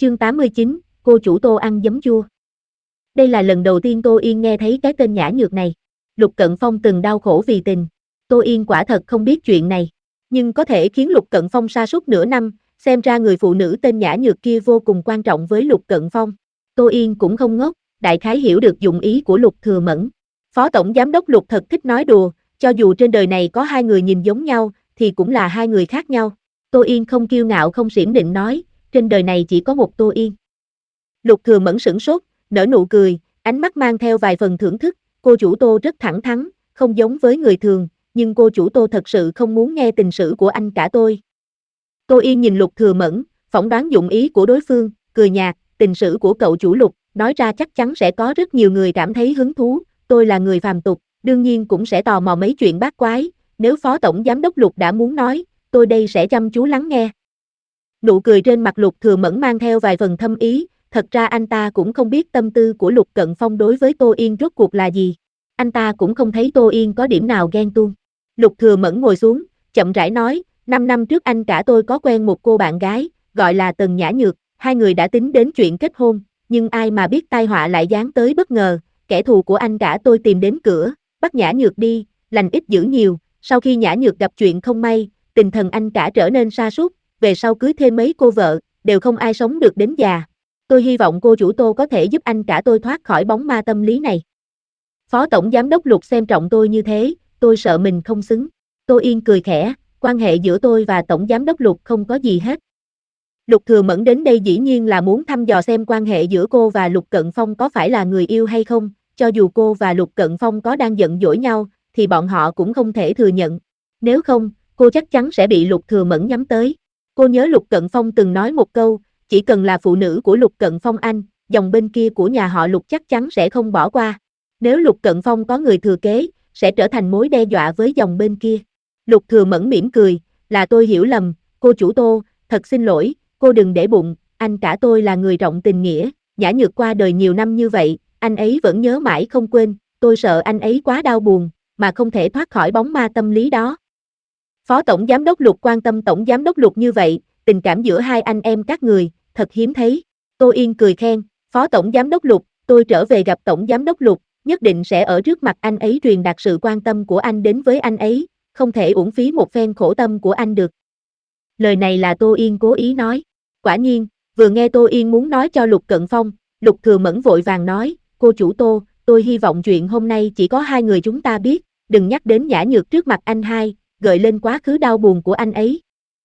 Chương 89, cô chủ Tô ăn giấm chua. Đây là lần đầu tiên Tô Yên nghe thấy cái tên nhã nhược này. Lục Cận Phong từng đau khổ vì tình. Tô Yên quả thật không biết chuyện này. Nhưng có thể khiến Lục Cận Phong sa sút nửa năm, xem ra người phụ nữ tên nhã nhược kia vô cùng quan trọng với Lục Cận Phong. Tô Yên cũng không ngốc, đại khái hiểu được dụng ý của Lục Thừa Mẫn. Phó Tổng Giám đốc Lục thật thích nói đùa, cho dù trên đời này có hai người nhìn giống nhau, thì cũng là hai người khác nhau. Tô Yên không kiêu ngạo không xiển định nói, trên đời này chỉ có một Tô Yên. Lục Thừa Mẫn sửng sốt, nở nụ cười, ánh mắt mang theo vài phần thưởng thức, cô chủ Tô rất thẳng thắn, không giống với người thường, nhưng cô chủ Tô thật sự không muốn nghe tình sử của anh cả tôi. Tô Yên nhìn Lục Thừa Mẫn, phỏng đoán dụng ý của đối phương, cười nhạt, tình sử của cậu chủ Lục, nói ra chắc chắn sẽ có rất nhiều người cảm thấy hứng thú, tôi là người phàm tục, đương nhiên cũng sẽ tò mò mấy chuyện bát quái, nếu Phó Tổng Giám đốc Lục đã muốn nói, tôi đây sẽ chăm chú lắng nghe. Nụ cười trên mặt Lục Thừa Mẫn mang theo vài phần thâm ý, thật ra anh ta cũng không biết tâm tư của Lục Cận Phong đối với Tô Yên rốt cuộc là gì. Anh ta cũng không thấy Tô Yên có điểm nào ghen tuông. Lục Thừa Mẫn ngồi xuống, chậm rãi nói, 5 năm trước anh cả tôi có quen một cô bạn gái, gọi là Tần Nhã Nhược, hai người đã tính đến chuyện kết hôn, nhưng ai mà biết tai họa lại giáng tới bất ngờ, kẻ thù của anh cả tôi tìm đến cửa, bắt Nhã Nhược đi, lành ít dữ nhiều, sau khi Nhã Nhược gặp chuyện không may, tinh thần anh cả trở nên sa sút, về sau cưới thêm mấy cô vợ, đều không ai sống được đến già. Tôi hy vọng cô chủ Tô có thể giúp anh cả tôi thoát khỏi bóng ma tâm lý này. Phó Tổng Giám đốc Lục xem trọng tôi như thế, tôi sợ mình không xứng. Tô Yên cười khẽ, quan hệ giữa tôi và Tổng Giám đốc Lục không có gì hết. Lục Thừa Mẫn đến đây dĩ nhiên là muốn thăm dò xem quan hệ giữa cô và Lục Cận Phong có phải là người yêu hay không, cho dù cô và Lục Cận Phong có đang giận dỗi nhau, thì bọn họ cũng không thể thừa nhận. Nếu không, cô chắc chắn sẽ bị Lục Thừa Mẫn nhắm tới. Cô nhớ Lục Cận Phong từng nói một câu, chỉ cần là phụ nữ của Lục Cận Phong anh, dòng bên kia của nhà họ Lục chắc chắn sẽ không bỏ qua. Nếu Lục Cận Phong có người thừa kế, sẽ trở thành mối đe dọa với dòng bên kia. Lục Thừa Mẫn mỉm cười, là tôi hiểu lầm, cô chủ Tô, thật xin lỗi, cô đừng để bụng, anh cả tôi là người rộng tình nghĩa, Nhã Nhược qua đời nhiều năm như vậy, anh ấy vẫn nhớ mãi không quên, tôi sợ anh ấy quá đau buồn, mà không thể thoát khỏi bóng ma tâm lý đó. Phó Tổng Giám đốc Lục quan tâm Tổng Giám đốc Lục như vậy, tình cảm giữa hai anh em các người, thật hiếm thấy. Tô Yên cười khen, Phó Tổng Giám đốc Lục, tôi trở về gặp Tổng Giám đốc Lục, nhất định sẽ ở trước mặt anh ấy truyền đạt sự quan tâm của anh đến với anh ấy, không thể uổng phí một phen khổ tâm của anh được. Lời này là Tô Yên cố ý nói. Quả nhiên, vừa nghe Tô Yên muốn nói cho Lục Cận Phong, Lục Thừa Mẫn vội vàng nói, cô chủ Tô, tôi hy vọng chuyện hôm nay chỉ có hai người chúng ta biết, đừng nhắc đến Nhã Nhược trước mặt anh hai, gợi lên quá khứ đau buồn của anh ấy.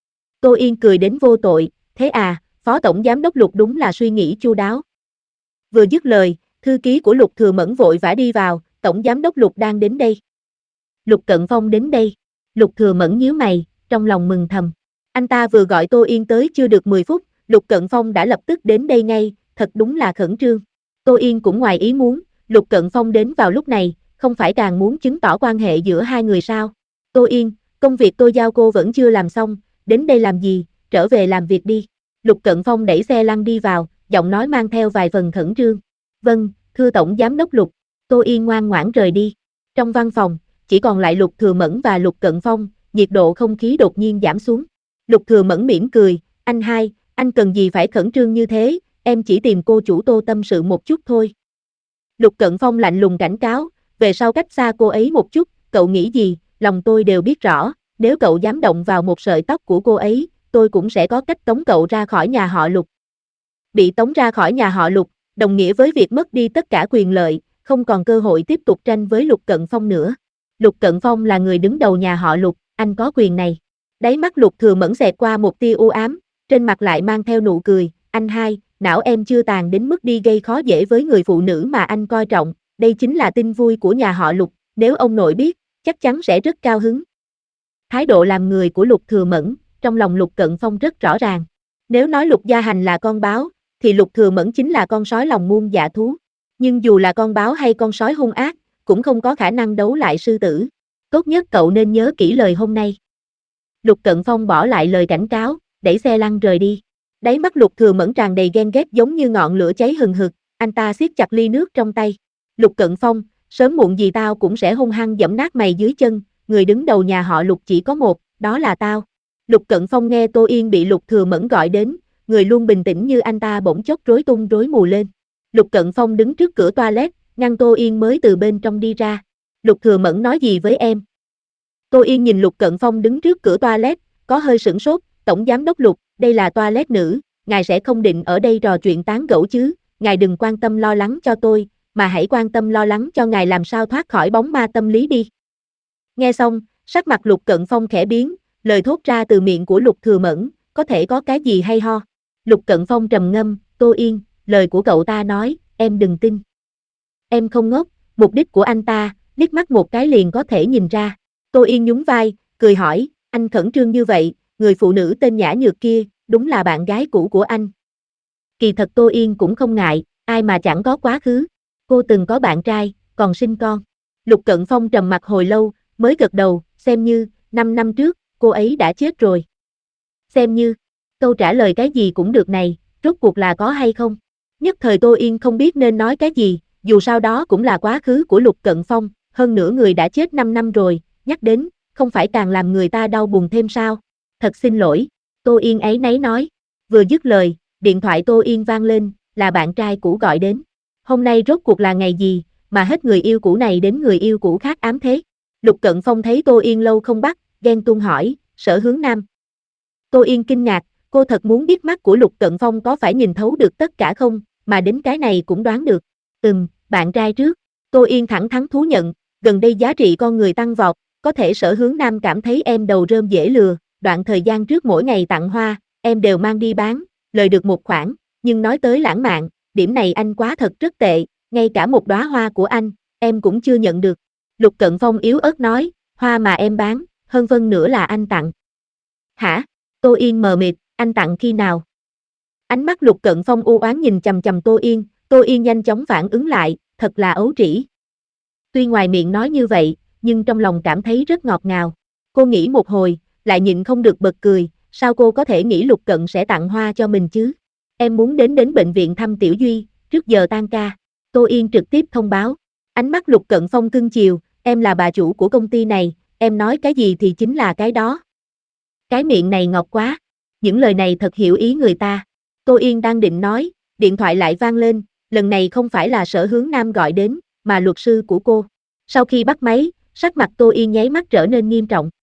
Tô Yên cười đến vô tội, thế à, Phó Tổng Giám đốc Lục đúng là suy nghĩ chu đáo. Vừa dứt lời, thư ký của Lục Thừa Mẫn vội vã đi vào, Tổng Giám đốc Lục đang đến đây. Lục Cận Phong đến đây, Lục Thừa Mẫn nhíu mày, trong lòng mừng thầm. Anh ta vừa gọi Tô Yên tới chưa được 10 phút, Lục Cận Phong đã lập tức đến đây ngay, thật đúng là khẩn trương. Tô Yên cũng ngoài ý muốn, Lục Cận Phong đến vào lúc này, không phải càng muốn chứng tỏ quan hệ giữa hai người sao? Tô Yên, công việc tôi giao cô vẫn chưa làm xong, đến đây làm gì, trở về làm việc đi. Lục Cận Phong đẩy xe lăn đi vào, giọng nói mang theo vài phần khẩn trương. Vâng, thưa Tổng Giám đốc Lục. Tô Yên ngoan ngoãn rời đi. Trong văn phòng, chỉ còn lại Lục Thừa Mẫn và Lục Cận Phong, nhiệt độ không khí đột nhiên giảm xuống. Lục Thừa Mẫn mỉm cười, anh hai, anh cần gì phải khẩn trương như thế, em chỉ tìm cô chủ Tô tâm sự một chút thôi. Lục Cận Phong lạnh lùng cảnh cáo, về sau cách xa cô ấy một chút, cậu nghĩ gì, lòng tôi đều biết rõ, nếu cậu dám động vào một sợi tóc của cô ấy, tôi cũng sẽ có cách tống cậu ra khỏi nhà họ Lục. Bị tống ra khỏi nhà họ Lục, đồng nghĩa với việc mất đi tất cả quyền lợi, không còn cơ hội tiếp tục tranh với Lục Cận Phong nữa. Lục Cận Phong là người đứng đầu nhà họ Lục, anh có quyền này. Đáy mắt Lục Thừa Mẫn xẹt qua một tia u ám, trên mặt lại mang theo nụ cười, anh hai, não em chưa tàn đến mức đi gây khó dễ với người phụ nữ mà anh coi trọng, đây chính là tin vui của nhà họ Lục, nếu ông nội biết, chắc chắn sẽ rất cao hứng. Thái độ làm người của Lục Thừa Mẫn, trong lòng Lục Cận Phong rất rõ ràng. Nếu nói Lục Gia Hành là con báo, thì Lục Thừa Mẫn chính là con sói lòng muôn dạ thú. Nhưng dù là con báo hay con sói hung ác, cũng không có khả năng đấu lại sư tử. Tốt nhất cậu nên nhớ kỹ lời hôm nay. Lục Cận Phong bỏ lại lời cảnh cáo, đẩy xe lăn rời đi. Đáy mắt Lục Thừa Mẫn tràn đầy ghen ghét giống như ngọn lửa cháy hừng hực, anh ta siết chặt ly nước trong tay. Lục Cận Phong, sớm muộn gì tao cũng sẽ hung hăng giẫm nát mày dưới chân, người đứng đầu nhà họ Lục chỉ có một, đó là tao. Lục Cận Phong nghe Tô Yên bị Lục Thừa Mẫn gọi đến, người luôn bình tĩnh như anh ta bỗng chốc rối tung rối mù lên. Lục Cận Phong đứng trước cửa toilet, ngăn Tô Yên mới từ bên trong đi ra. Lục Thừa Mẫn nói gì với em? Tô Yên nhìn Lục Cận Phong đứng trước cửa toilet, có hơi sửng sốt. Tổng giám đốc Lục, đây là toilet nữ, ngài sẽ không định ở đây trò chuyện tán gẫu chứ, ngài đừng quan tâm lo lắng cho tôi, mà hãy quan tâm lo lắng cho ngài làm sao thoát khỏi bóng ma tâm lý đi. Nghe xong, sắc mặt Lục Cận Phong khẽ biến, lời thốt ra từ miệng của Lục Thừa Mẫn, có thể có cái gì hay ho. Lục Cận Phong trầm ngâm, Tô Yên, lời của cậu ta nói, em đừng tin. Em không ngốc, mục đích của anh ta, liếc mắt một cái liền có thể nhìn ra. Tô Yên nhún vai, cười hỏi, anh khẩn trương như vậy, người phụ nữ tên Nhã Nhược kia, đúng là bạn gái cũ của anh. Kỳ thật Tô Yên cũng không ngại, ai mà chẳng có quá khứ. Cô từng có bạn trai, còn sinh con. Lục Cận Phong trầm mặt hồi lâu, mới gật đầu, xem như, 5 năm trước, cô ấy đã chết rồi. Xem như, câu trả lời cái gì cũng được này, rốt cuộc là có hay không? Nhất thời Tô Yên không biết nên nói cái gì, dù sao đó cũng là quá khứ của Lục Cận Phong, hơn nữa người đã chết 5 năm rồi, nhắc đến, không phải càng làm người ta đau buồn thêm sao? Thật xin lỗi, Tô Yên áy náy nói. Vừa dứt lời, điện thoại Tô Yên vang lên, là bạn trai cũ gọi đến. Hôm nay rốt cuộc là ngày gì, mà hết người yêu cũ này đến người yêu cũ khác ám thế? Lục Cận Phong thấy Tô Yên lâu không bắt, ghen tuông hỏi, Sở Hướng Nam. Tô Yên kinh ngạc, cô thật muốn biết mắt của Lục Cận Phong có phải nhìn thấu được tất cả không, mà đến cái này cũng đoán được. Bạn trai trước. Tô Yên thẳng thắn thú nhận, gần đây giá trị con người tăng vọt, có thể Sở Hướng Nam cảm thấy em đầu rơm dễ lừa, đoạn thời gian trước mỗi ngày tặng hoa, em đều mang đi bán, lời được một khoản, nhưng nói tới lãng mạn, điểm này anh quá thật rất tệ, ngay cả một đóa hoa của anh, em cũng chưa nhận được. Lục Cận Phong yếu ớt nói, hoa mà em bán, hơn phân nửa là anh tặng. Hả? Tô Yên mờ mịt, anh tặng khi nào? Ánh mắt Lục Cận Phong u oán nhìn chằm chằm Tô Yên nhanh chóng phản ứng lại, thật là ấu trĩ. Tuy ngoài miệng nói như vậy, nhưng trong lòng cảm thấy rất ngọt ngào. Cô nghĩ một hồi, lại nhịn không được bật cười, sao cô có thể nghĩ Lục Cận sẽ tặng hoa cho mình chứ? Em muốn đến bệnh viện thăm Tiểu Duy, trước giờ tan ca. Tô Yên trực tiếp thông báo. Ánh mắt Lục Cận Phong cưng chiều, em là bà chủ của công ty này, em nói cái gì thì chính là cái đó. Cái miệng này ngọt quá. Những lời này thật hiểu ý người ta. Tô Yên đang định nói, điện thoại lại vang lên, lần này không phải là Sở Hướng Nam gọi đến, mà luật sư của cô. Sau khi bắt máy, sắc mặt Tô Yên nháy mắt trở nên nghiêm trọng.